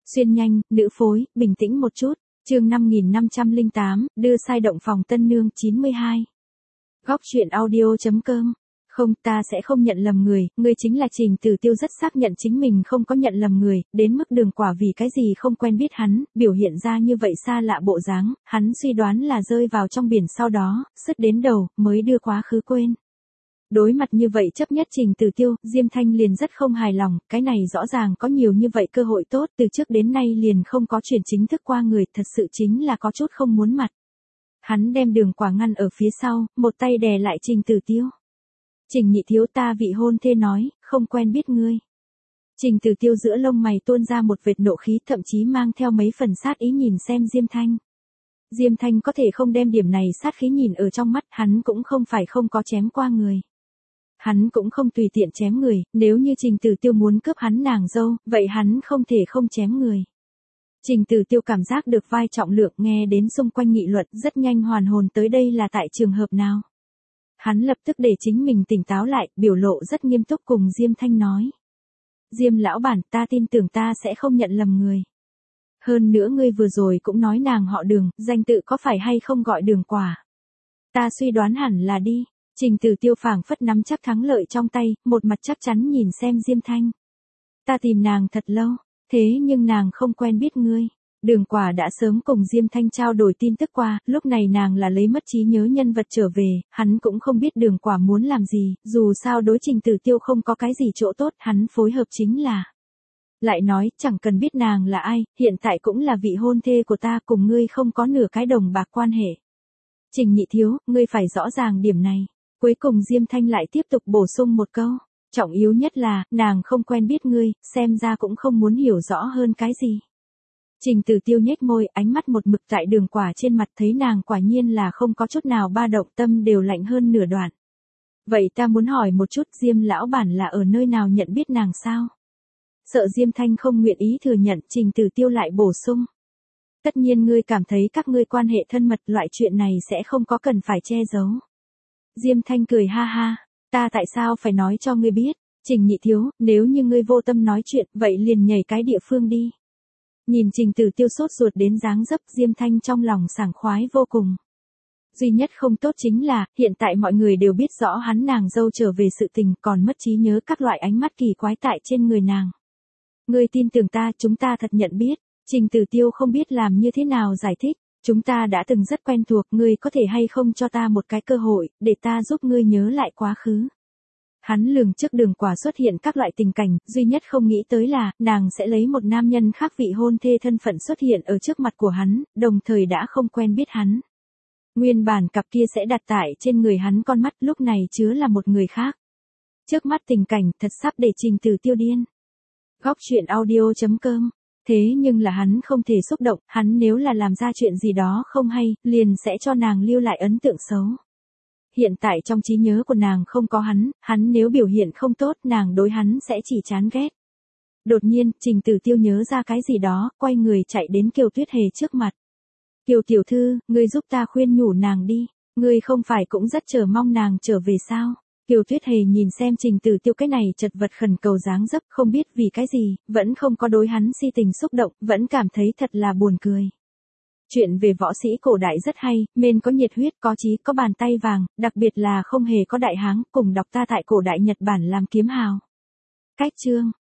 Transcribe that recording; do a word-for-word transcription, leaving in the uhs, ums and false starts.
Xuyên nhanh, nữ phối, bình tĩnh một chút. Chương năm nghìn năm trăm lẻ tám, đưa sai động phòng tân nương chín mươi hai. Góc truyện audio chấm com. Không, ta sẽ không nhận lầm người, ngươi chính là Trình Tử Tiêu. Rất xác nhận chính mình không có nhận lầm người, đến mức Đường Quả vì cái gì không quen biết hắn, biểu hiện ra như vậy xa lạ bộ dáng, hắn suy đoán là rơi vào trong biển sau đó, sứt đến đầu, mới đưa quá khứ quên. Đối mặt như vậy chấp nhất Trình Tử Tiêu, Diêm Thanh liền rất không hài lòng, cái này rõ ràng có nhiều như vậy cơ hội tốt, từ trước đến nay liền không có chuyển chính thức qua người, thật sự chính là có chút không muốn mặt. Hắn đem Đường Quả ngăn ở phía sau, một tay đè lại Trình Tử Tiêu. Trình nhị thiếu, ta vị hôn thê nói, không quen biết ngươi. Trình Tử Tiêu giữa lông mày tuôn ra một vệt nộ khí, thậm chí mang theo mấy phần sát ý nhìn xem Diêm Thanh. Diêm Thanh có thể không đem điểm này sát khí nhìn ở trong mắt, hắn cũng không phải không có chém qua người. Hắn cũng không tùy tiện chém người, nếu như Trình Tử Tiêu muốn cướp hắn nàng dâu, vậy hắn không thể không chém người. Trình Tử Tiêu cảm giác được vai trọng lượng, nghe đến xung quanh nghị luận, rất nhanh hoàn hồn tới đây là tại trường hợp nào. Hắn lập tức để chính mình tỉnh táo lại, biểu lộ rất nghiêm túc cùng Diêm Thanh nói. Diêm lão bản, ta tin tưởng ta sẽ không nhận lầm người. Hơn nữa ngươi vừa rồi cũng nói nàng họ Đường, danh tự có phải hay không gọi Đường Quả? Ta suy đoán hẳn là đi. Trình Tử Tiêu phảng phất nắm chắc thắng lợi trong tay, một mặt chắc chắn nhìn xem Diêm Thanh. Ta tìm nàng thật lâu, thế nhưng nàng không quen biết ngươi. Đường Quả đã sớm cùng Diêm Thanh trao đổi tin tức qua, lúc này nàng là lấy mất trí nhớ nhân vật trở về, hắn cũng không biết Đường Quả muốn làm gì, dù sao đối Trình Tử Tiêu không có cái gì chỗ tốt, hắn phối hợp chính là. Lại nói, chẳng cần biết nàng là ai, hiện tại cũng là vị hôn thê của ta, cùng ngươi không có nửa cái đồng bạc quan hệ. Trình nhị thiếu, ngươi phải rõ ràng điểm này. Cuối cùng Diêm Thanh lại tiếp tục bổ sung một câu, trọng yếu nhất là, nàng không quen biết ngươi, xem ra cũng không muốn hiểu rõ hơn cái gì. Trình Tử Tiêu nhếch môi, ánh mắt một mực tại Đường Quả trên mặt, thấy nàng quả nhiên là không có chút nào ba động, tâm đều lạnh hơn nửa đoạn. Vậy ta muốn hỏi một chút, Diêm lão bản là ở nơi nào nhận biết nàng sao? Sợ Diêm Thanh không nguyện ý thừa nhận, Trình Tử Tiêu lại bổ sung. Tất nhiên ngươi cảm thấy các ngươi quan hệ thân mật, loại chuyện này sẽ không có cần phải che giấu. Diêm Thanh cười ha ha, ta tại sao phải nói cho ngươi biết, Trình nhị thiếu, nếu như ngươi vô tâm nói chuyện, vậy liền nhảy cái địa phương đi. Nhìn Trình Tử Tiêu sốt ruột đến dáng dấp, Diêm Thanh trong lòng sảng khoái vô cùng. Duy nhất không tốt chính là, hiện tại mọi người đều biết rõ hắn nàng dâu trở về sự tình, còn mất trí nhớ các loại ánh mắt kỳ quái tại trên người nàng. Ngươi tin tưởng ta, chúng ta thật nhận biết. Trình Tử Tiêu không biết làm như thế nào giải thích. Chúng ta đã từng rất quen thuộc, ngươi có thể hay không cho ta một cái cơ hội, để ta giúp ngươi nhớ lại quá khứ. Hắn lường trước Đường Quả xuất hiện các loại tình cảnh, duy nhất không nghĩ tới là, nàng sẽ lấy một nam nhân khác vị hôn thê thân phận xuất hiện ở trước mặt của hắn, đồng thời đã không quen biết hắn. Nguyên bản cặp kia sẽ đặt tại trên người hắn con mắt, lúc này chứa là một người khác. Trước mắt tình cảnh, thật sắp để Trình Tử Tiêu điên. Góc truyện audio chấm com. Thế nhưng là hắn không thể xúc động, hắn nếu là làm ra chuyện gì đó không hay, liền sẽ cho nàng lưu lại ấn tượng xấu. Hiện tại trong trí nhớ của nàng không có hắn, hắn nếu biểu hiện không tốt, nàng đối hắn sẽ chỉ chán ghét. Đột nhiên, Trình Tử Tiêu nhớ ra cái gì đó, quay người chạy đến Kiều Tuyết Hề trước mặt. Kiều tiểu thư, ngươi giúp ta khuyên nhủ nàng đi, ngươi không phải cũng rất chờ mong nàng trở về sao? Kiều Tuyết Hề nhìn xem Trình Tử Tiêu cái này chật vật khẩn cầu dáng dấp, không biết vì cái gì, vẫn không có đối hắn si tình xúc động, vẫn cảm thấy thật là buồn cười. Chuyện về võ sĩ cổ đại rất hay, men có nhiệt huyết, có chí, có bàn tay vàng, đặc biệt là không hề có đại hán, cùng đọc ta tại cổ đại Nhật Bản làm kiếm hào. Cách chương